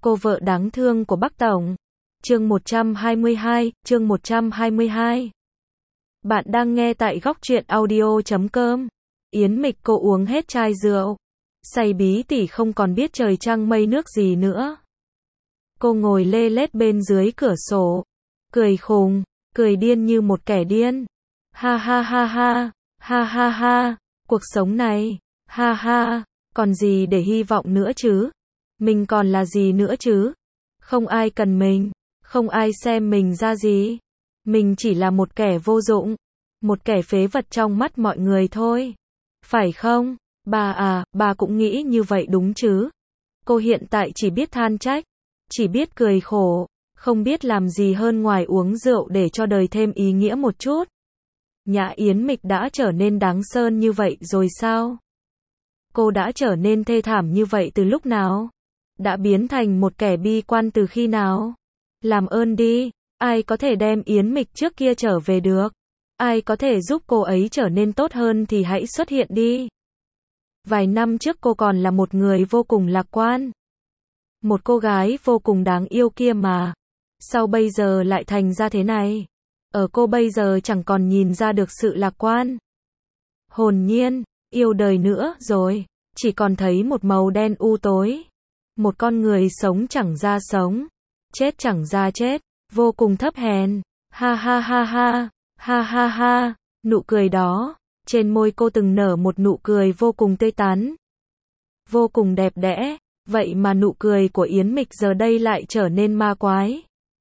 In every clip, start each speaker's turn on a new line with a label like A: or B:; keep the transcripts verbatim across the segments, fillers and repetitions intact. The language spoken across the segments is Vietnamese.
A: Cô vợ đáng thương của Bắc Tổng. Chương một trăm hai mươi hai, chương một trăm hai mươi hai. Bạn đang nghe tại góc truyện audio chấm com. Yến Mịch cô uống hết chai rượu. Say bí tỉ không còn biết trời trăng mây nước gì nữa. Cô ngồi lê lết bên dưới cửa sổ. Cười khùng, cười điên như một kẻ điên. Ha ha ha ha, ha ha ha, cuộc sống này, ha ha, còn gì để hy vọng nữa chứ? Mình còn là gì nữa chứ? Không ai cần mình, không ai xem mình ra gì. Mình chỉ là một kẻ vô dụng, một kẻ phế vật trong mắt mọi người thôi. Phải không? Bà à, bà cũng nghĩ như vậy đúng chứ? Cô hiện tại chỉ biết than trách, chỉ biết cười khổ, không biết làm gì hơn ngoài uống rượu để cho đời thêm ý nghĩa một chút. Nhã Yến Mịch đã trở nên đáng sơn như vậy rồi sao? Cô đã trở nên thê thảm như vậy từ lúc nào? Đã biến thành một kẻ bi quan từ khi nào? Làm ơn đi, ai có thể đem Yến Mịch trước kia trở về được? Ai có thể giúp cô ấy trở nên tốt hơn thì hãy xuất hiện đi. Vài năm trước cô còn là một người vô cùng lạc quan. Một cô gái vô cùng đáng yêu kia mà. Sao bây giờ lại thành ra thế này? Ở cô bây giờ chẳng còn nhìn ra được sự lạc quan, hồn nhiên, yêu đời nữa rồi. Chỉ còn thấy một màu đen u tối. Một con người sống chẳng ra sống, chết chẳng ra chết, vô cùng thấp hèn. Ha ha ha ha, ha ha ha, nụ cười đó. Trên môi cô từng nở một nụ cười vô cùng tươi tắn, vô cùng đẹp đẽ. Vậy mà nụ cười của Yến Mịch giờ đây lại trở nên ma quái,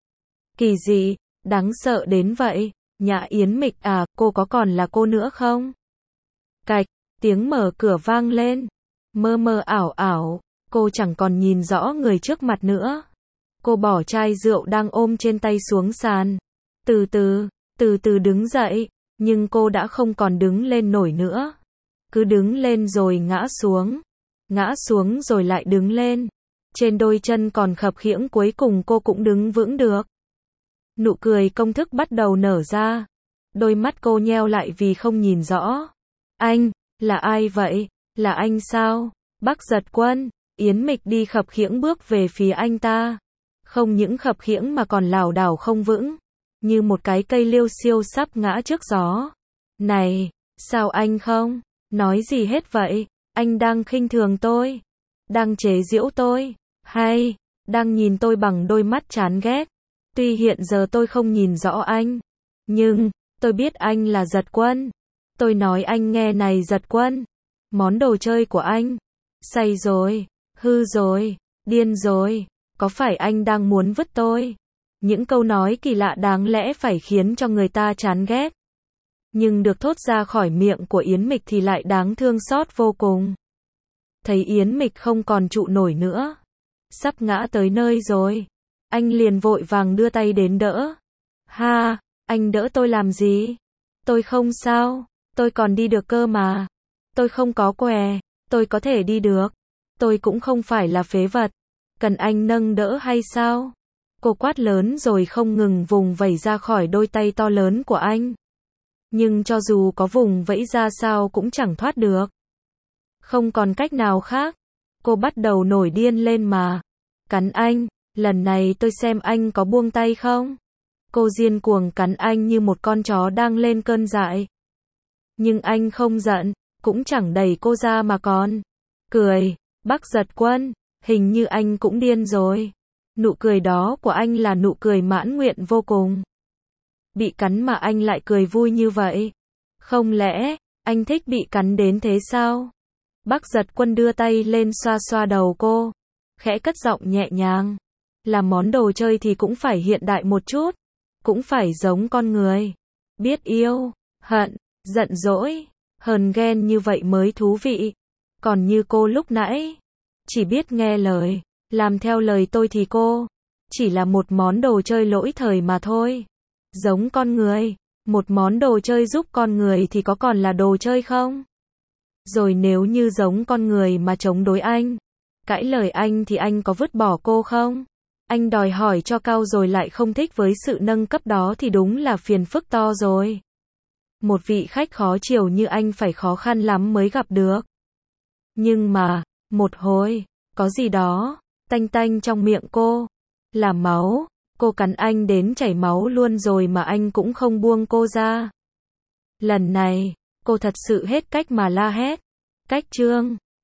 A: kỳ dị, đáng sợ đến vậy. Nhã Yến Mịch à, cô có còn là cô nữa không? Cạch, tiếng mở cửa vang lên. Mơ mơ ảo ảo, cô chẳng còn nhìn rõ người trước mặt nữa. Cô bỏ chai rượu đang ôm trên tay xuống sàn. Từ từ, từ từ đứng dậy, nhưng cô đã không còn đứng lên nổi nữa. Cứ đứng lên rồi ngã xuống, ngã xuống rồi lại đứng lên. Trên đôi chân còn khập khiễng cuối cùng cô cũng đứng vững được. Nụ cười công thức bắt đầu nở ra. Đôi mắt cô nheo lại vì không nhìn rõ. Anh, là ai vậy? Là anh sao? Bắc Giật Quân. Yến Mịch đi khập khiễng bước về phía anh ta. Không những khập khiễng mà còn lảo đảo không vững, như một cái cây liêu xiêu sắp ngã trước gió. Này, sao anh không nói gì hết vậy? Anh đang khinh thường tôi, đang chế giễu tôi, hay đang nhìn tôi bằng đôi mắt chán ghét? Tuy hiện giờ tôi không nhìn rõ anh, nhưng tôi biết anh là Giật Quân. Tôi nói anh nghe này Giật Quân, món đồ chơi của anh, say rồi, hư rồi, điên rồi, có phải anh đang muốn vứt tôi? Những câu nói kỳ lạ đáng lẽ phải khiến cho người ta chán ghét, nhưng được thốt ra khỏi miệng của Yến Mịch thì lại đáng thương xót vô cùng. Thấy Yến Mịch không còn trụ nổi nữa, sắp ngã tới nơi rồi, anh liền vội vàng đưa tay đến đỡ. Ha, anh đỡ tôi làm gì? Tôi không sao, tôi còn đi được cơ mà. Tôi không có què, tôi có thể đi được. Tôi cũng không phải là phế vật, cần anh nâng đỡ hay sao? Cô quát lớn rồi không ngừng vùng vẫy ra khỏi đôi tay to lớn của anh. Nhưng cho dù có vùng vẫy ra sao cũng chẳng thoát được. Không còn cách nào khác, cô bắt đầu nổi điên lên mà. Cắn anh, lần này tôi xem anh có buông tay không? Cô điên cuồng cắn anh như một con chó đang lên cơn dại. Nhưng anh không giận, cũng chẳng đẩy cô ra mà còn cười. Bắc Giật Quân, hình như anh cũng điên rồi. Nụ cười đó của anh là nụ cười mãn nguyện vô cùng. Bị cắn mà anh lại cười vui như vậy. Không lẽ, anh thích bị cắn đến thế sao? Bắc Giật Quân đưa tay lên xoa xoa đầu cô, khẽ cất giọng nhẹ nhàng. Làm món đồ chơi thì cũng phải hiện đại một chút, cũng phải giống con người. Biết yêu, hận, giận dỗi, hờn ghen như vậy mới thú vị. Còn như cô lúc nãy, chỉ biết nghe lời, làm theo lời tôi thì cô chỉ là một món đồ chơi lỗi thời mà thôi. Giống con người, một món đồ chơi giúp con người thì có còn là đồ chơi không? Rồi nếu như giống con người mà chống đối anh, cãi lời anh thì anh có vứt bỏ cô không? Anh đòi hỏi cho cao rồi lại không thích với sự nâng cấp đó thì đúng là phiền phức to rồi. Một vị khách khó chiều như anh phải khó khăn lắm mới gặp được. Nhưng mà, một hồi, có gì đó tanh tanh trong miệng cô. Là máu. Cô cắn anh đến chảy máu luôn rồi mà anh cũng không buông cô ra. Lần này, cô thật sự hết cách mà la hét. Cách chương